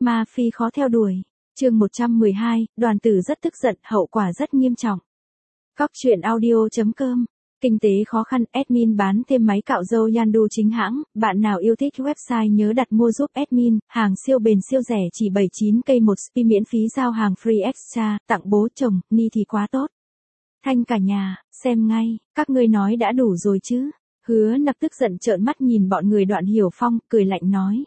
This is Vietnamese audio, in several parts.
Ma Phi khó theo đuổi. Chương 112, Đoàn Tử rất tức giận, hậu quả rất nghiêm trọng. Cóc truyện audio.com. Kinh tế khó khăn, admin bán thêm máy cạo râu Yandu chính hãng, bạn nào yêu thích website nhớ đặt mua giúp admin, hàng siêu bền siêu rẻ chỉ 79k một spi miễn phí giao hàng free extra, tặng bố chồng, ni thì quá tốt. Thanh cả nhà, xem ngay, các ngươi nói đã đủ rồi chứ. Hứa Nặc tức giận trợn mắt nhìn bọn người Đoạn Hiểu Phong, cười lạnh nói.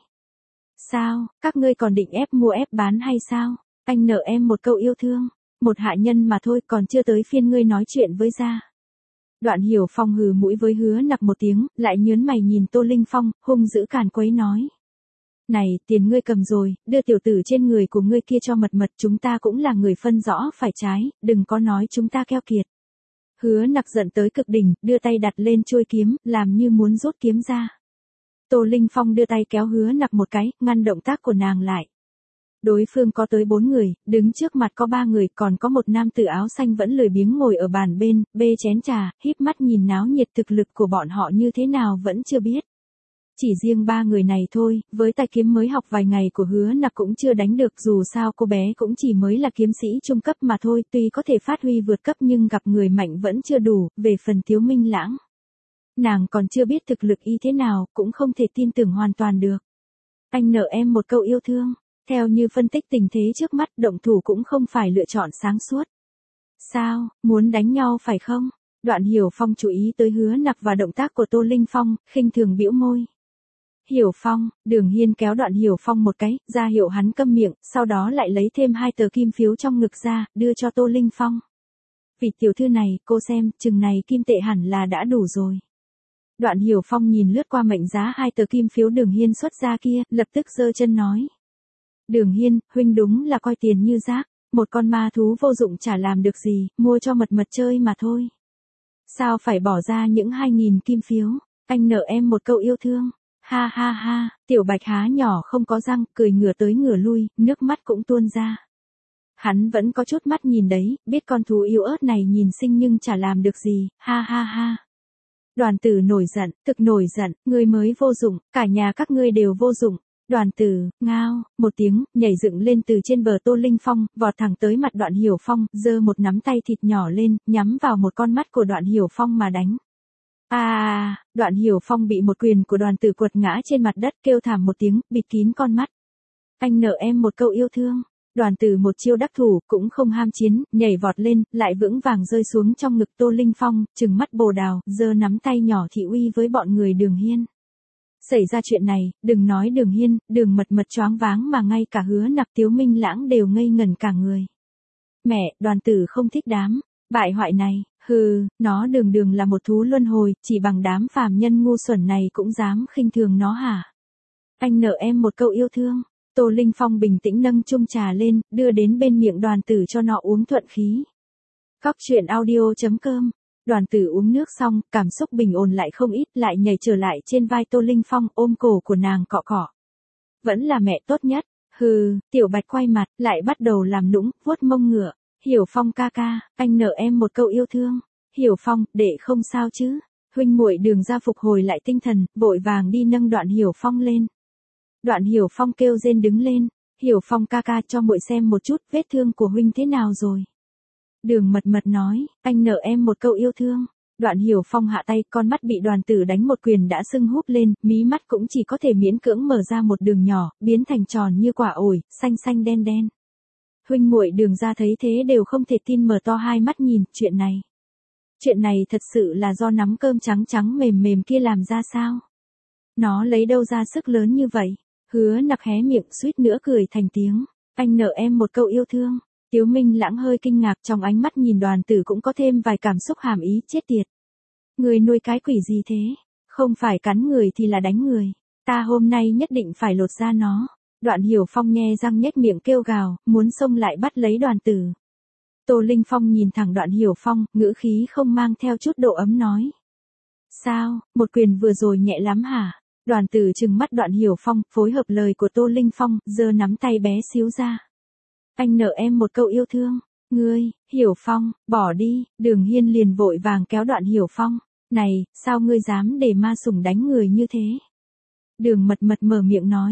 Sao, các ngươi còn định ép mua ép bán hay sao? Anh nợ em một câu yêu thương, một hạ nhân mà thôi, còn chưa tới phiên ngươi nói chuyện với gia. Đoạn Hiểu Phong hừ mũi với Hứa Nặc một tiếng, lại nhớn mày nhìn Tô Linh Phong, hung dữ càn quấy nói. Này, tiền ngươi cầm rồi, đưa tiểu tử trên người của ngươi kia cho mật mật, chúng ta cũng là người phân rõ phải trái, đừng có nói chúng ta keo kiệt. Hứa Nặc giận tới cực đỉnh, đưa tay đặt lên chuôi kiếm, làm như muốn rút kiếm ra. Tô Linh Phong đưa tay kéo Hứa Nặc một cái, ngăn động tác của nàng lại. Đối phương có tới 4 người, đứng trước mặt có 3 người, còn có một nam tử áo xanh vẫn lười biếng ngồi ở bàn bên, bê chén trà, híp mắt nhìn náo nhiệt, thực lực của bọn họ như thế nào vẫn chưa biết. Chỉ riêng 3 người này thôi, với tài kiếm mới học vài ngày của Hứa Nặc cũng chưa đánh được, dù sao cô bé cũng chỉ mới là kiếm sĩ trung cấp mà thôi, tuy có thể phát huy vượt cấp nhưng gặp người mạnh vẫn chưa đủ. Về phần Tiếu Minh Lãng, nàng còn chưa biết thực lực y thế nào, cũng không thể tin tưởng hoàn toàn được. Anh nợ em một câu yêu thương. Theo như phân tích tình thế trước mắt, động thủ cũng không phải lựa chọn sáng suốt. Sao, muốn đánh nhau phải không? Đoạn Hiểu Phong chú ý tới Hứa Nặc và động tác của Tô Linh Phong, khinh thường bĩu môi. Hiểu Phong, Đường Hiên kéo Đoạn Hiểu Phong một cái, ra hiệu hắn câm miệng, sau đó lại lấy thêm 2 tờ kim phiếu trong ngực ra, đưa cho Tô Linh Phong. Vị tiểu thư này, cô xem, chừng này kim tệ hẳn là đã đủ rồi. Đoạn Hiểu Phong nhìn lướt qua mệnh giá 2 tờ kim phiếu Đường Hiên xuất ra kia, lập tức giơ chân nói. Đường Hiên, huynh đúng là coi tiền như rác, một con ma thú vô dụng chả làm được gì, mua cho mật mật chơi mà thôi. Sao phải bỏ ra những 2.000 kim phiếu, anh nợ em một câu yêu thương. Ha ha ha, tiểu bạch há nhỏ không có răng, cười ngửa tới ngửa lui, nước mắt cũng tuôn ra. Hắn vẫn có chút mắt nhìn đấy, biết con thú yếu ớt này nhìn xinh nhưng chả làm được gì, ha ha ha. Đoàn Tử nổi giận, thực nổi giận, ngươi mới vô dụng, cả nhà các ngươi đều vô dụng. Đoàn Tử, ngao, một tiếng, nhảy dựng lên từ trên bờ Tô Linh Phong, vọt thẳng tới mặt Đoạn Hiểu Phong, giơ một nắm tay thịt nhỏ lên, nhắm vào một con mắt của Đoạn Hiểu Phong mà đánh. Đoạn Hiểu Phong bị một quyền của Đoàn Tử quật ngã trên mặt đất, kêu thảm một tiếng, bịt kín con mắt. Anh nợ em một câu yêu thương. Đoàn Tử một chiêu đắc thủ, cũng không ham chiến, nhảy vọt lên, lại vững vàng rơi xuống trong ngực Tô Linh Phong, trừng mắt bồ đào, giơ nắm tay nhỏ thị uy với bọn người Đường Hiên. Xảy ra chuyện này, đừng nói Đường Hiên, Đường Mật Mật choáng váng mà ngay cả Hứa Nặc, Tiếu Minh Lãng đều ngây ngẩn cả người. Mẹ, Đoàn Tử không thích đám bại hoại này, nó đường đường là một thú luân hồi, chỉ bằng đám phàm nhân ngu xuẩn này cũng dám khinh thường nó hả? Anh nợ em một câu yêu thương. Tô Linh Phong bình tĩnh nâng chung trà lên, đưa đến bên miệng Đoàn Tử cho nó uống thuận khí. Cóc truyện audio.com. Đoàn Tử uống nước xong, cảm xúc bình ổn lại không ít, lại nhảy trở lại trên vai Tô Linh Phong, ôm cổ của nàng cọ cọ. Vẫn là mẹ tốt nhất. Tiểu bạch quay mặt, lại bắt đầu làm nũng, vuốt mông ngựa. Hiểu Phong ca ca, anh nợ em một câu yêu thương. Hiểu Phong, đệ không sao chứ? Huynh muội Đường ra phục hồi lại tinh thần, vội vàng đi nâng Đoạn Hiểu Phong lên. Đoạn Hiểu Phong kêu rên đứng lên. Hiểu Phong ca ca, cho muội xem một chút, vết thương của huynh thế nào rồi? Đường Mật Mật nói, anh nợ em một câu yêu thương. Đoạn Hiểu Phong hạ tay, con mắt bị Đoàn Tử đánh một quyền đã sưng húp lên, mí mắt cũng chỉ có thể miễn cưỡng mở ra một đường nhỏ, biến thành tròn như quả ổi, xanh xanh đen đen. Huynh muội Đường ra thấy thế đều không thể tin, mở to hai mắt nhìn, chuyện này thật sự là do nắm cơm trắng trắng mềm mềm kia làm ra sao? Nó lấy đâu ra sức lớn như vậy? Hứa Nặc hé miệng suýt nữa cười thành tiếng. Anh nợ em một câu yêu thương. Tiếu Minh Lãng hơi kinh ngạc, trong ánh mắt nhìn Đoàn Tử cũng có thêm vài cảm xúc hàm ý, chết tiệt. Người nuôi cái quỷ gì thế? Không phải cắn người thì là đánh người. Ta hôm nay nhất định phải lột da nó. Đoạn Hiểu Phong nhe răng nhếch miệng kêu gào, muốn xông lại bắt lấy Đoàn Tử. Tô Linh Phong nhìn thẳng Đoạn Hiểu Phong, ngữ khí không mang theo chút độ ấm nói. Sao, một quyền vừa rồi nhẹ lắm hả? Đoàn Tử trừng mắt Đoạn Hiểu Phong, phối hợp lời của Tô Linh Phong, giơ nắm tay bé xíu ra. Anh nợ em một câu yêu thương. Ngươi, Hiểu Phong, bỏ đi. Đường Hiên liền vội vàng kéo Đoạn Hiểu Phong. Này, sao ngươi dám để ma sủng đánh người như thế? Đường Mật Mật mở miệng nói.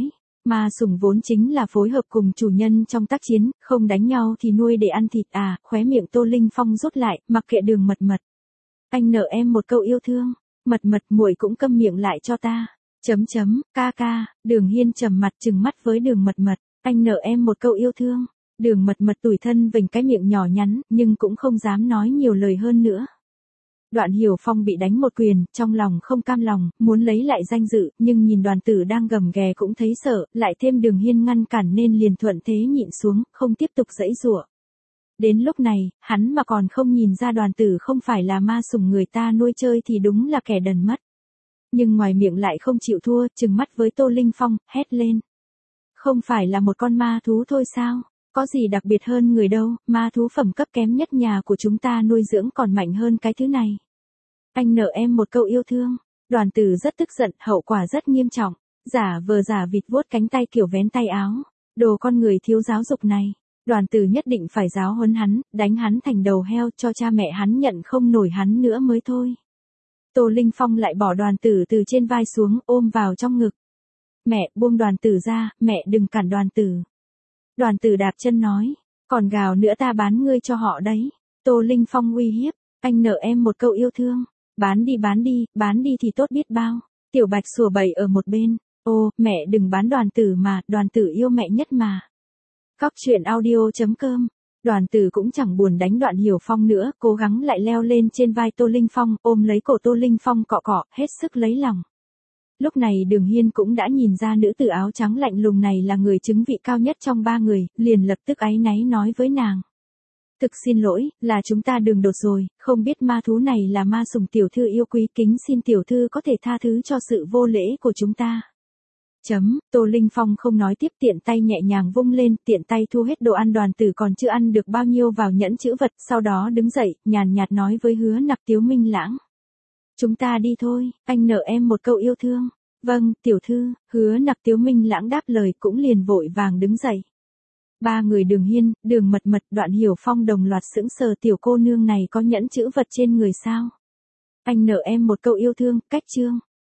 Ma sủng vốn chính là phối hợp cùng chủ nhân trong tác chiến, không đánh nhau thì nuôi để ăn thịt à, khóe miệng Tô Linh Phong rút lại, mặc kệ Đường Mật Mật. Anh nợ em một câu yêu thương, Mật Mật muội cũng câm miệng lại cho ta. Ca ca, Đường Hiên trầm mặt trừng mắt với Đường Mật Mật, anh nợ em một câu yêu thương. Đường Mật Mật tủi thân vểnh cái miệng nhỏ nhắn, nhưng cũng không dám nói nhiều lời hơn nữa. Đoạn Hiểu Phong bị đánh một quyền, trong lòng không cam lòng, muốn lấy lại danh dự, nhưng nhìn Đoàn Tử đang gầm ghè cũng thấy sợ, lại thêm Đường Hiên ngăn cản nên liền thuận thế nhịn xuống, không tiếp tục giãy giụa. Đến lúc này, hắn mà còn không nhìn ra Đoàn Tử không phải là ma sủng người ta nuôi chơi thì đúng là kẻ đần mất. Nhưng ngoài miệng lại không chịu thua, trừng mắt với Tô Linh Phong, hét lên. Không phải là một con ma thú thôi sao? Có gì đặc biệt hơn người đâu, ma thú phẩm cấp kém nhất nhà của chúng ta nuôi dưỡng còn mạnh hơn cái thứ này. Anh nợ em một câu yêu thương. Đoàn Tử rất tức giận, hậu quả rất nghiêm trọng. Giả vờ giả vịt vuốt cánh tay kiểu vén tay áo. Đồ con người thiếu giáo dục này. Đoàn Tử nhất định phải giáo huấn hắn, đánh hắn thành đầu heo cho cha mẹ hắn nhận không nổi hắn nữa mới thôi. Tô Linh Phong lại bỏ Đoàn Tử từ trên vai xuống, ôm vào trong ngực. Mẹ, buông Đoàn Tử ra, mẹ đừng cản Đoàn Tử. Đoàn Tử đạp chân nói, còn gào nữa ta bán ngươi cho họ đấy. Tô Linh Phong uy hiếp, anh nợ em một câu yêu thương. Bán đi thì tốt biết bao. Tiểu Bạch sủa bậy ở một bên, ô, mẹ đừng bán Đoàn Tử mà, Đoàn Tử yêu mẹ nhất mà. Cóc truyện audio.com. Đoàn Tử cũng chẳng buồn đánh Đoạn Hiểu Phong nữa, cố gắng lại leo lên trên vai Tô Linh Phong, ôm lấy cổ Tô Linh Phong cọ cọ, hết sức lấy lòng. Lúc này Đường Hiên cũng đã nhìn ra nữ tử áo trắng lạnh lùng này là người chứng vị cao nhất trong ba người, liền lập tức áy náy nói với nàng. Thực xin lỗi, là chúng ta đường đột rồi, không biết ma thú này là ma sủng tiểu thư yêu quý, kính xin tiểu thư có thể tha thứ cho sự vô lễ của chúng ta. Tô Linh Phong không nói tiếp, tiện tay nhẹ nhàng vung lên, tiện tay thu hết đồ ăn Đoàn Tử còn chưa ăn được bao nhiêu vào nhẫn chữ vật, sau đó đứng dậy, nhàn nhạt nói với Hứa Nặc Tiếu Minh Lãng. Chúng ta đi thôi, anh nợ em một câu yêu thương. Vâng, tiểu thư, Hứa Nặc Tiếu Minh Lãng đáp lời cũng liền vội vàng đứng dậy. Ba người Đường Hiên, Đường Mật Mật, Đoạn Hiểu Phong đồng loạt sững sờ, tiểu cô nương này có nhẫn chữ vật trên người sao? Anh nợ em một câu yêu thương, cách chương.